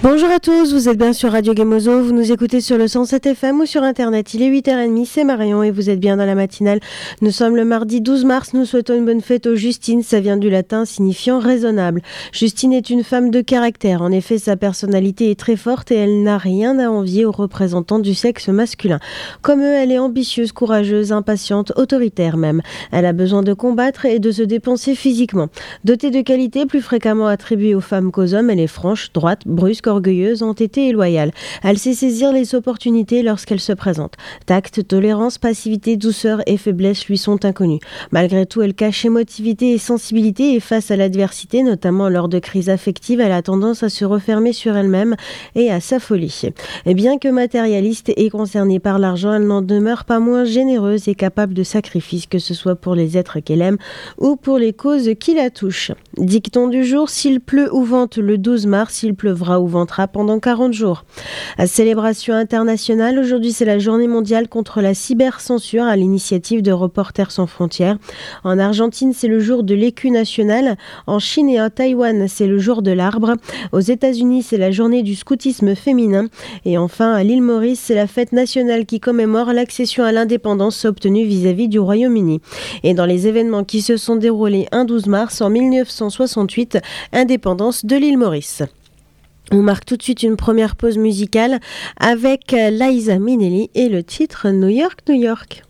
Bonjour à tous, vous êtes bien sur Radio Gemozo, vous nous écoutez sur le 107 FM ou sur internet. Il est 8h30, c'est Marion et vous êtes bien dans la matinale. Nous sommes le mardi 12 mars, nous souhaitons une bonne fête aux Justines, ça vient du latin signifiant raisonnable. Justine est une femme de caractère, en effet sa personnalité est très forte et elle n'a rien à envier aux représentants du sexe masculin. Comme eux, elle est ambitieuse, courageuse, impatiente, autoritaire même. Elle a besoin de combattre et de se dépenser physiquement. Dotée de qualités plus fréquemment attribuées aux femmes qu'aux hommes, elle est franche, droite, brusque, orgueilleuse, entêtée et loyale. Elle sait saisir les opportunités lorsqu'elles se présentent. Tact, tolérance, passivité, douceur et faiblesse lui sont inconnus. Malgré tout, elle cache émotivité et sensibilité et face à l'adversité, notamment lors de crises affectives, elle a tendance à se refermer sur elle-même et à s'affoler. Et bien que matérialiste et concernée par l'argent, elle n'en demeure pas moins généreuse et capable de sacrifices, que ce soit pour les êtres qu'elle aime ou pour les causes qui la touchent. Dicton du jour, s'il pleut ou vente le 12 mars, il pleuvra ou ventera pendant 40 jours. À célébration internationale, aujourd'hui c'est la journée mondiale contre la cybercensure à l'initiative de Reporters sans frontières. En Argentine, c'est le jour de l'écu national. En Chine et à Taïwan, c'est le jour de l'arbre. Aux États-Unis, c'est la journée du scoutisme féminin. Et enfin, à l'île Maurice, c'est la fête nationale qui commémore l'accession à l'indépendance obtenue vis-à-vis du Royaume-Uni. Et dans les événements qui se sont déroulés un 12 mars en 1968, indépendance de l'île Maurice. On marque tout de suite une première pause musicale avec Liza Minnelli et le titre New York, New York.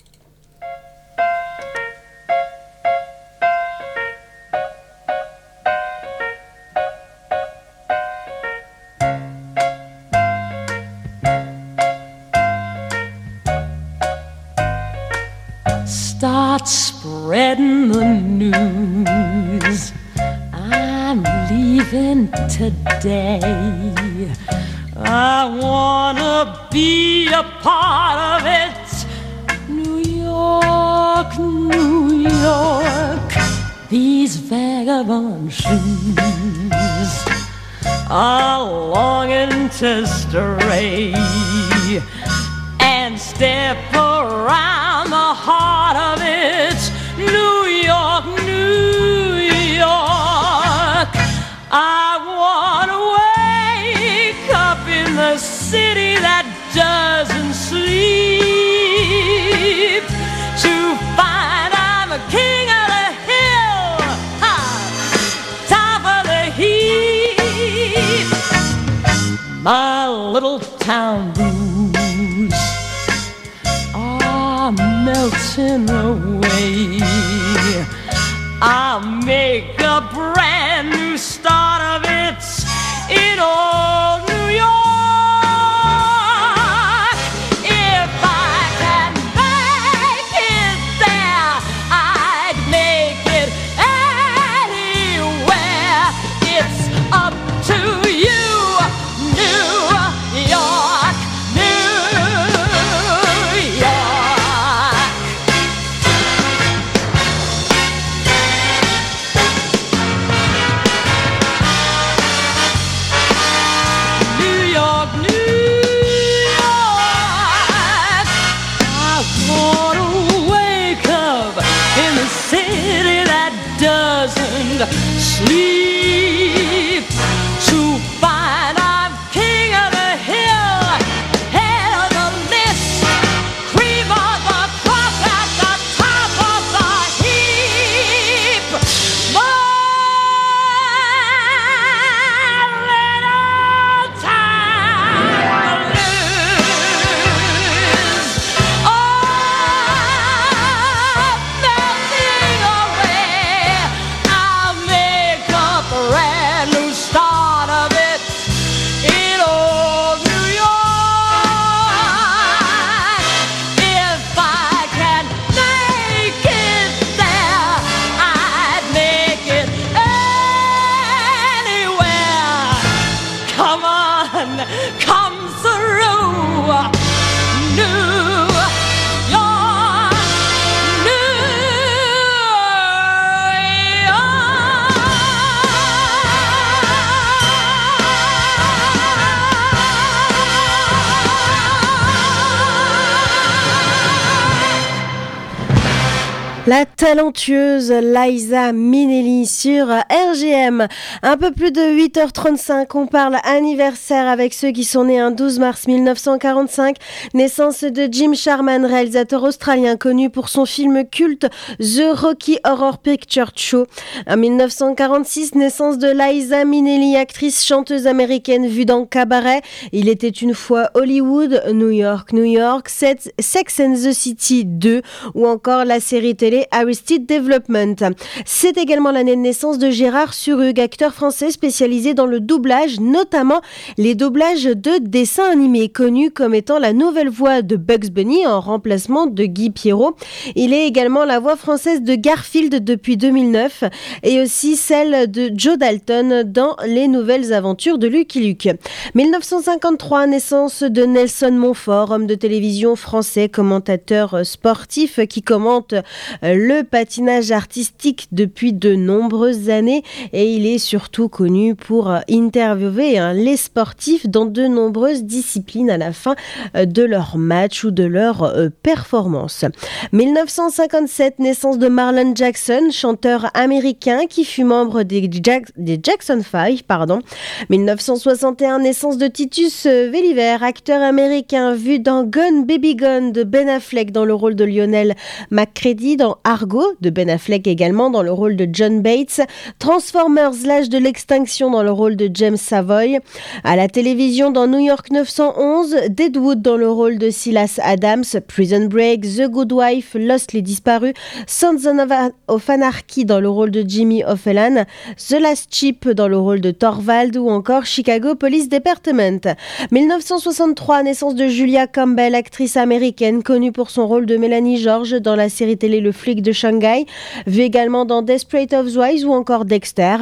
Start spreading the news. I'm leaving today. I wanna be a part of it. New York, New York. These vagabond shoes are longing to stray and step around the heart of it. New York, New York. I wanna wake up in the city that doesn't sleep, to find I'm a king of the hill, top of the heap. My little town blues are melting away. I'll make a brand new start of it in old New York. If I can make it there, I'd make it anywhere. It's up to you, New York, New York. Sleep, to find I'm king of the hill, head of the list, cream of the crop at the top of the heap. My little town blues, melting away. I'll make a La talentueuse Liza Minnelli sur RGM. Un peu plus de 8h35, on parle anniversaire avec ceux qui sont nés un 12 mars 1945. Naissance de Jim Sharman, réalisateur australien connu pour son film culte The Rocky Horror Picture Show. En 1946, naissance de Liza Minnelli, actrice chanteuse américaine vue dans Cabaret. Il était une fois Hollywood, New York, New York, Sex and the City 2 ou encore la série télé Arrested Development. C'est également l'année de naissance de Gérard Surug, acteur français spécialisé dans le doublage, notamment les doublages de dessins animés, connu comme étant la nouvelle voix de Bugs Bunny en remplacement de Guy Pierrot. Il est également la voix française de Garfield depuis 2009 et aussi celle de Joe Dalton dans Les Nouvelles Aventures de Lucky Luke. 1953, naissance de Nelson Montfort, homme de télévision français, commentateur sportif qui commente le patinage artistique depuis de nombreuses années et il est surtout connu pour interviewer les sportifs dans de nombreuses disciplines à la fin de leur match ou de leur performance. 1957, naissance de Marlon Jackson, chanteur américain qui fut membre des Jackson 5. 1961, naissance de Titus Welliver, acteur américain vu dans Gone Baby Gone de Ben Affleck dans le rôle de Lionel McCready, dans Argo de Ben Affleck également dans le rôle de John Bates, Transformers l'âge de l'extinction dans le rôle de James Savoy, à la télévision dans New York 911, Deadwood dans le rôle de Silas Adams, Prison Break, The Good Wife, Lost les disparus, Sons of Anarchy dans le rôle de Jimmy O'Fallon, The Last Chip dans le rôle de Thorvald ou encore Chicago Police Department. 1963, naissance de Julia Campbell, actrice américaine connue pour son rôle de Mélanie George dans la série télé Le Flic de Shanghai, vu également dans Desperate Housewives ou encore Dexter.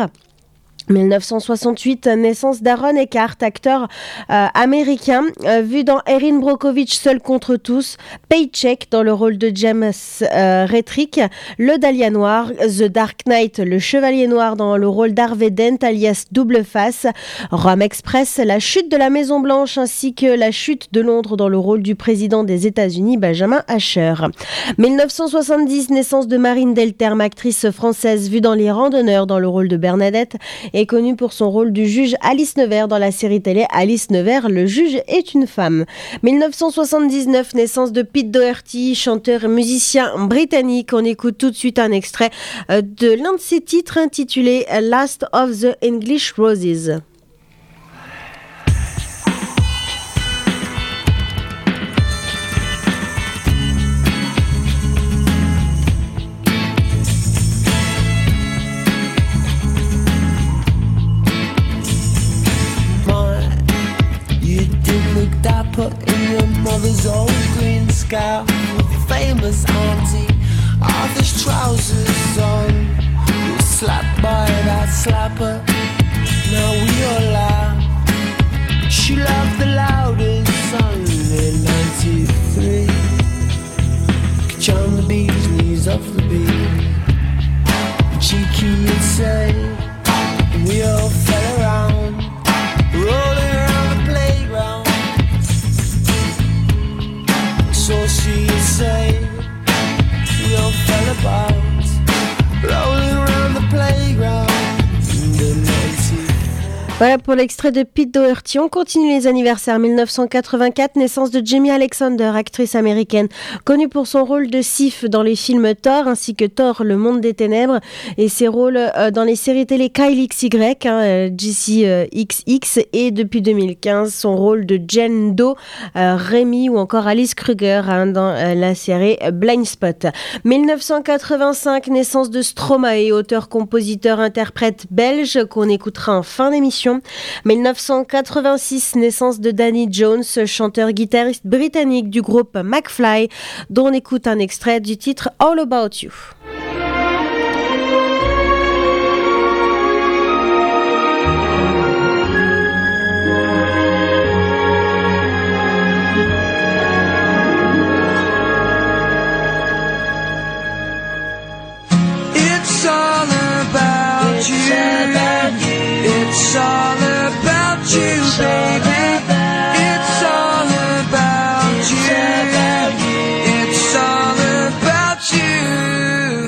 1968, naissance d'Aaron Eckhart, acteur américain, vu dans Erin Brockovich, Seul contre tous, Paycheck dans le rôle de James Redrick, Le Dahlia Noir, The Dark Knight, Le Chevalier Noir dans le rôle d'Harvey Dent, alias Double Face, Rome Express, La Chute de la Maison Blanche ainsi que La Chute de Londres dans le rôle du président des États-Unis, Benjamin Asher. 1970, naissance de Marine Delterme, actrice française vue dans Les Randonneurs dans le rôle de Bernadette, est connue pour son rôle du juge Alice Nevers dans la série télé Alice Nevers, le juge est une femme. 1979, naissance de Pete Doherty, chanteur et musicien britannique. On écoute tout de suite un extrait de l'un de ses titres intitulé Last of the English Roses. Dapper in your mother's old green scout, famous auntie, Arthur's trousers on. We were slapped by that slapper, now we all laugh. She laughed the loudest, only 93. Could charm the bee's knees off the beat. Cheeky would say, and we all fell around, rolling around the playground. So she say, we all fell about, rolling around the playground in the 90s. Voilà pour l'extrait de Pete Doherty. On continue les anniversaires. 1984, naissance de Jamie Alexander, actrice américaine, connue pour son rôle de Sif dans les films Thor, ainsi que Thor, le monde des ténèbres, et ses rôles dans les séries télé Kyle XY, JC XX, et depuis 2015, son rôle de Jane Doe, Rémi ou encore Alice Kruger dans la série Blind Spot. 1985, naissance de Stromae, auteur, compositeur, interprète belge, qu'on écoutera en fin d'émission. 1986, naissance de Danny Jones, chanteur-guitariste britannique du groupe McFly, dont on écoute un extrait du titre All About You. It's all about you. It's all about you, baby. It's all about you. It's all about you.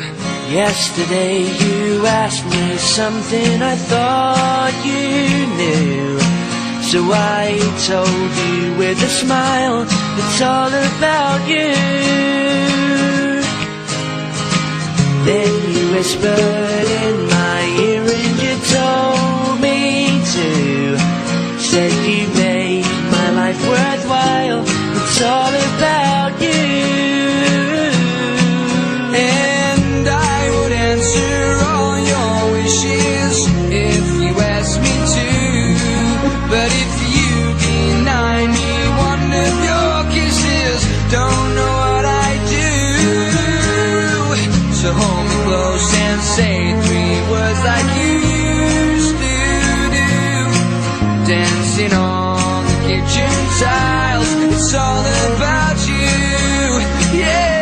Yesterday you asked me something I thought you knew. So I told you with a smile, it's all about you. Then you whispered in my ear and you told me to. Said you made my life worthwhile, it's all about you. And I would answer all your wishes if you asked me to. But if you deny me one of your kisses, don't know what I do. So hold me close and say 3 words like you used to do. Dancing on the kitchen tiles, it's all about you, yeah.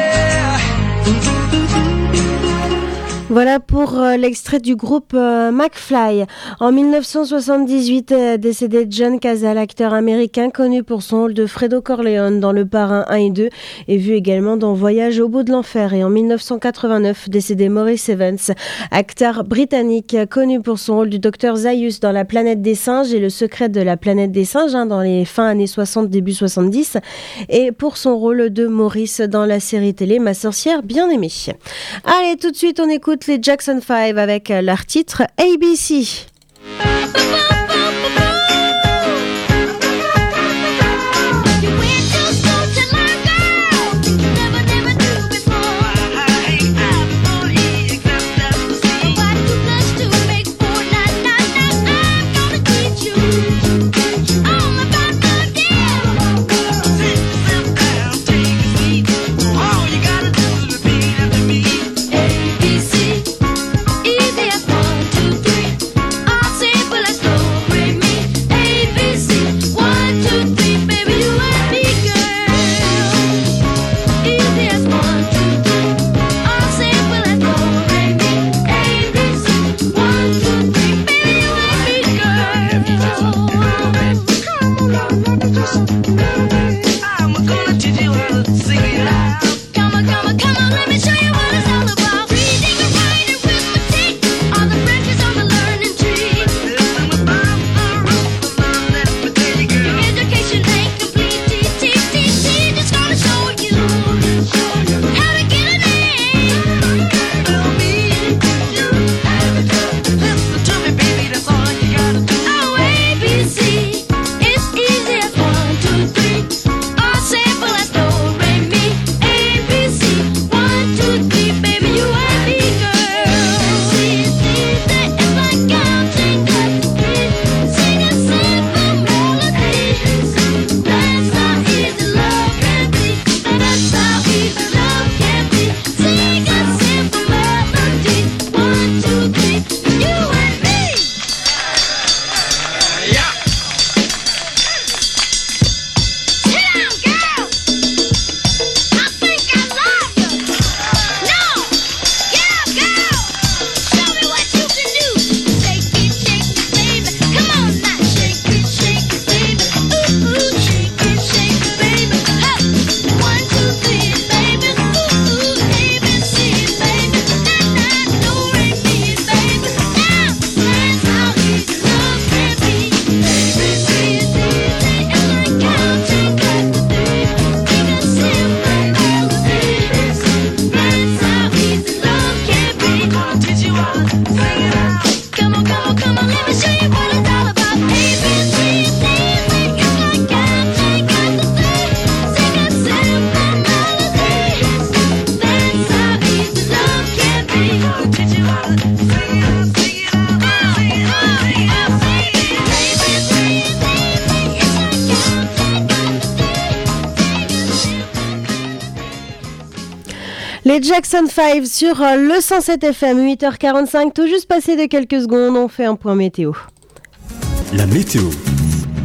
Voilà pour l'extrait du groupe McFly. En 1978, décédé John Cazale, acteur américain connu pour son rôle de Fredo Corleone dans Le Parrain 1 et 2 et vu également dans Voyage au bout de l'enfer. Et en 1989, décédé Maurice Evans, acteur britannique connu pour son rôle du docteur Zaius dans La planète des singes et Le secret de la planète des singes dans les fins années 60, début 70 et pour son rôle de Maurice dans la série télé Ma sorcière bien-aimée. Allez, tout de suite on écoute les Jackson 5 avec leur titre ABC. Les Jackson 5 sur le 107 FM, 8h45, tout juste passé de quelques secondes, on fait un point météo. La météo.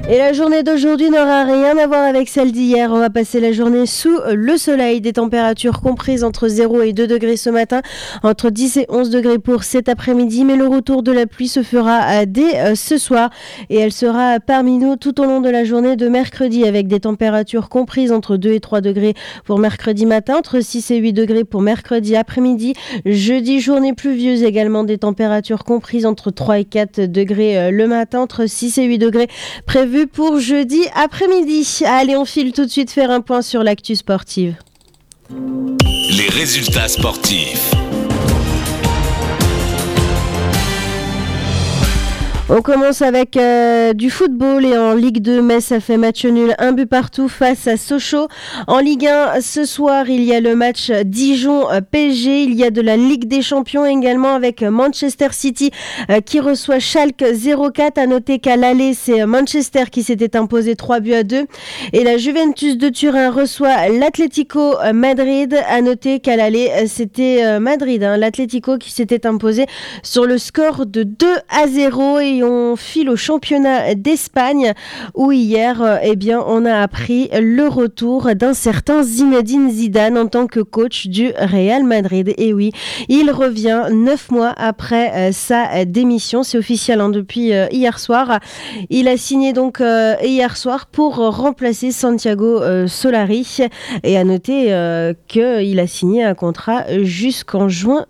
Et la journée d'aujourd'hui n'aura rien à voir avec celle d'hier. On va passer la journée sous le soleil. Des températures comprises entre 0 et 2 degrés ce matin, entre 10 et 11 degrés pour cet après-midi. Mais le retour de la pluie se fera dès ce soir et elle sera parmi nous tout au long de la journée de mercredi avec des températures comprises entre 2 et 3 degrés pour mercredi matin, entre 6 et 8 degrés pour mercredi après-midi. Jeudi, journée pluvieuse également, des températures comprises entre 3 et 4 degrés le matin, entre 6 et 8 degrés prévus pour jeudi après-midi. Allez, on file tout de suite faire un point sur l'actu sportive. Les résultats sportifs. On commence avec du football et en Ligue 2, Metz a fait match nul, 1 but partout face à Sochaux. En Ligue 1, ce soir, il y a le match Dijon-PSG. Il y a de la Ligue des Champions également avec Manchester City qui reçoit Schalke 04. À noter qu'à l'aller, c'est Manchester qui s'était imposé 3-2. Et la Juventus de Turin reçoit l'Atlético Madrid. À noter qu'à l'aller, c'était Madrid, l'Atlético qui s'était imposé sur le score de 2-0. Et on file au championnat d'Espagne où hier, on a appris le retour d'un certain Zinedine Zidane en tant que coach du Real Madrid. Et oui, il revient 9 mois après sa démission. C'est officiel depuis hier soir. Il a signé donc hier soir pour remplacer Santiago Solari. Et à noter qu'il a signé un contrat jusqu'en juin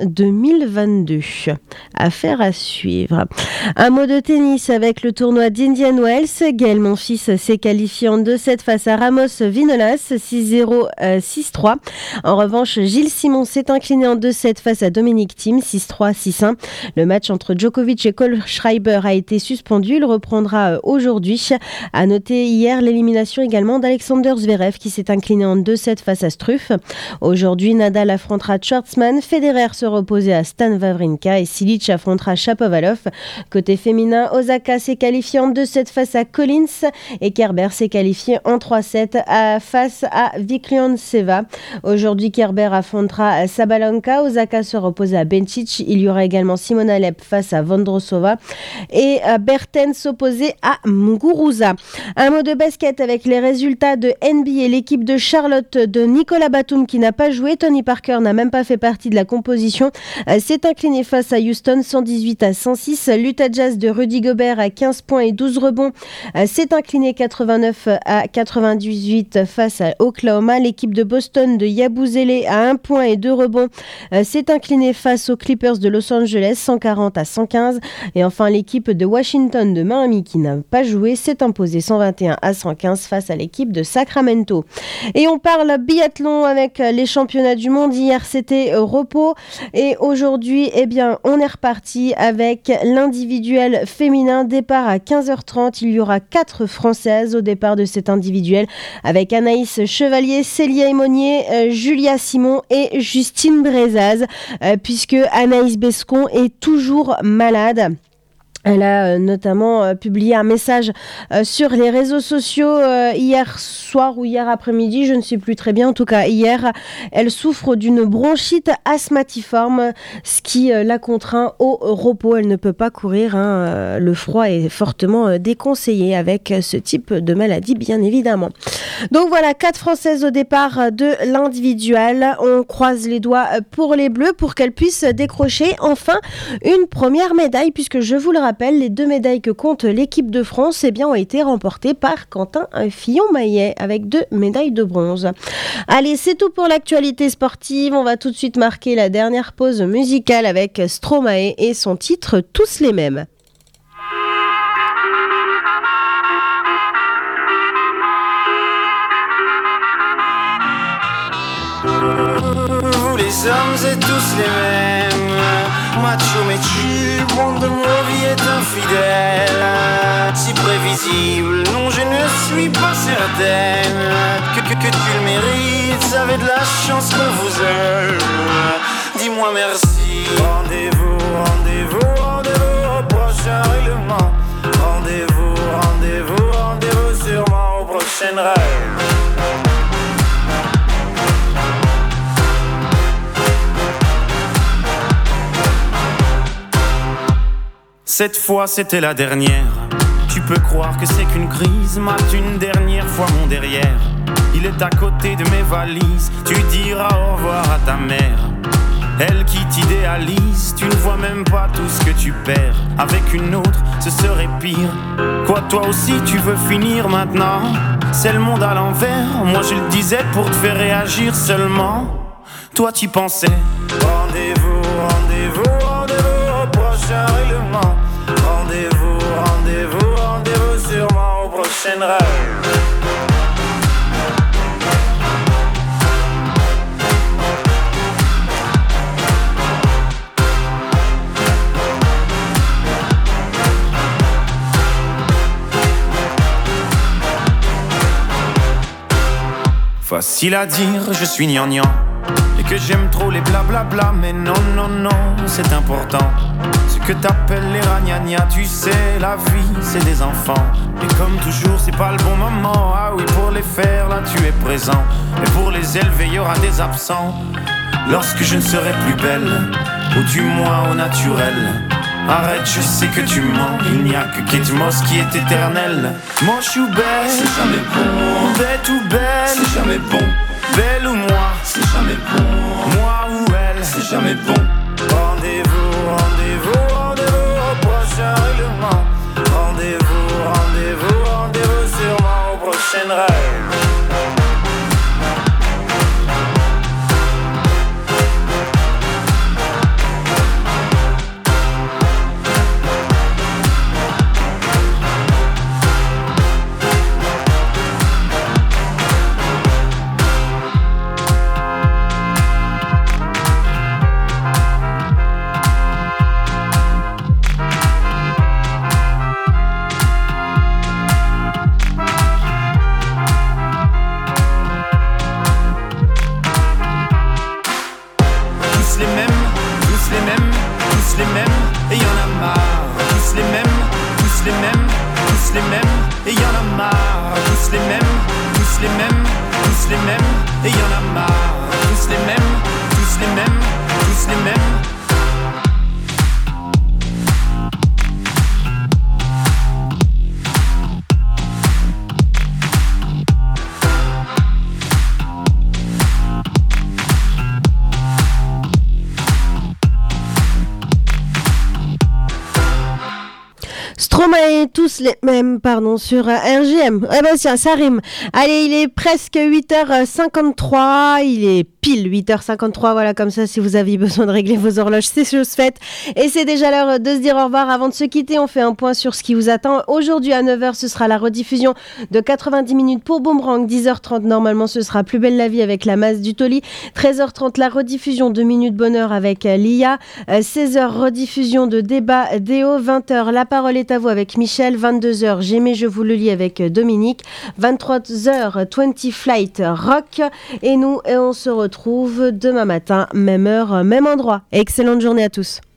2022. Affaire à suivre. Un mot de tennis avec le tournoi d'Indian Wells. Gaël Monfils s'est qualifié en 2-7 face à Ramos Vinolas, 6-0, 6-3. En revanche, Gilles Simon s'est incliné en 2-7 face à Dominic Thiem, 6-3, 6-1. Le match entre Djokovic et Kohlschreiber a été suspendu. Il reprendra aujourd'hui. À noter hier l'élimination également d'Alexander Zverev qui s'est incliné en 2-7 face à Struff. Aujourd'hui, Nadal affrontera Schwartzmann, Federer se reposait à Stan Wawrinka et Silic affrontera Shapovalov. Côté féminin, Osaka s'est qualifié en 2-7 face à Collins et Kerber s'est qualifié en 3-7 face à Viklianseva. Aujourd'hui, Kerber affrontera Sabalenka, Osaka se repose à Bencic. Il y aura également Simona Halep face à Vondrousova et Bertens s'opposer à Muguruza. Un mot de basket avec les résultats de NBA. L'équipe de Charlotte de Nicolas Batum qui n'a pas joué, Tony Parker n'a même pas fait partie de la composition, s'est incliné face à Houston 118-106. L'Utah Jazz de Rudy Gobert à 15 points et 12 rebonds s'est incliné 89-98 face à Oklahoma. L'équipe de Boston de Yabusele à 1 point et 2 rebonds s'est inclinée face aux Clippers de Los Angeles 140-115. Et enfin, l'équipe de Washington de Miami qui n'a pas joué s'est imposée 121-115 face à l'équipe de Sacramento. Et on parle biathlon avec les championnats du monde. Hier, c'était repos et aujourd'hui, on est reparti avec l'individuel féminin. Départ à 15h30. Il y aura 4 Françaises au départ de cet individuel avec Anaïs Chevalier, Célia Aymonier, Julia Simon et Justine Brezaz, puisque Anaïs Bescon est toujours malade. Elle a notamment publié un message sur les réseaux sociaux hier soir ou hier après-midi, je ne sais plus très bien. En tout cas, hier, elle souffre d'une bronchite asthmatiforme, ce qui la contraint au repos. Elle ne peut pas courir. Le froid est fortement déconseillé avec ce type de maladie, bien évidemment. Donc voilà, 4 Françaises au départ de l'individuel. On croise les doigts pour les Bleus pour qu'elles puissent décrocher enfin une première médaille, puisque je vous le rappelle, les 2 médailles que compte l'équipe de France ont été remportées par Quentin Fillon-Maillet avec 2 médailles de bronze. Allez, c'est tout pour l'actualité sportive. On va tout de suite marquer la dernière pause musicale avec Stromae et son titre « Tous les mêmes ». Vous les hommes êtes tous les mêmes. Macho mais tu, monde de vie est infidèle. Si prévisible, non je ne suis pas certaine que tu le mérites, avez de la chance qu'on vous aime. Dis-moi merci. Rendez-vous, rendez-vous, rendez-vous au prochain règlement. Rendez-vous, rendez-vous, rendez-vous sûrement au prochain rêve. Cette fois c'était la dernière. Tu peux croire que c'est qu'une crise, mate une dernière fois mon derrière. Il est à côté de mes valises, tu diras au revoir à ta mère. Elle qui t'idéalise, tu ne vois même pas tout ce que tu perds. Avec une autre, ce serait pire. Quoi, toi aussi tu veux finir maintenant? C'est le monde à l'envers, moi je le disais pour te faire réagir seulement. Toi t'y pensais. Rendez-vous, rendez-vous, rendez-vous au prochain règlement. Rendez-vous, rendez-vous, rendez-vous sûrement au prochain rêve. Facile à dire, je suis gnangnan et que j'aime trop les blablabla. Mais non, non, non, c'est important. Ce que t'appelles les ragnagnas, tu sais, la vie, c'est des enfants. Et comme toujours, c'est pas le bon moment. Ah oui, pour les faire, là, tu es présent. Et pour les élever, y aura des absents. Lorsque je ne serai plus belle, ou du moins au naturel. Arrête, je sais que tu mens. Il n'y a que Kate Moss qui est éternelle. Moche ou belle, c'est jamais bon. Bête ou belle, c'est jamais bon. Belle ou moi, c'est jamais bon. Moi ou elle, c'est jamais bon. Rendez-vous, rendez-vous, rendez-vous au prochain règlement. Rendez-vous, rendez-vous, rendez-vous sûrement au prochain rêve. Stromae, tous les mêmes, pardon, sur RGM. Eh ben tiens, ça rime. Allez, il est presque 8h53, il est pile 8h53, voilà, comme ça, si vous aviez besoin de régler vos horloges, c'est chose faite. Et c'est déjà l'heure de se dire au revoir. Avant de se quitter, on fait un point sur ce qui vous attend. Aujourd'hui, à 9h, ce sera la rediffusion de 90 minutes pour Boomerang. 10h30, normalement, ce sera Plus belle la vie avec la masse du Toli. 13h30, la rediffusion de Minute Bonheur avec Lia. 16h, rediffusion de Débat Déo. 20h, La parole est à vous avec Michel. 22h, J'aimais, je vous le lis avec Dominique. 23h, 20 Flight Rock. Et nous, on se retrouve demain matin, même heure, même endroit. Excellente journée à tous.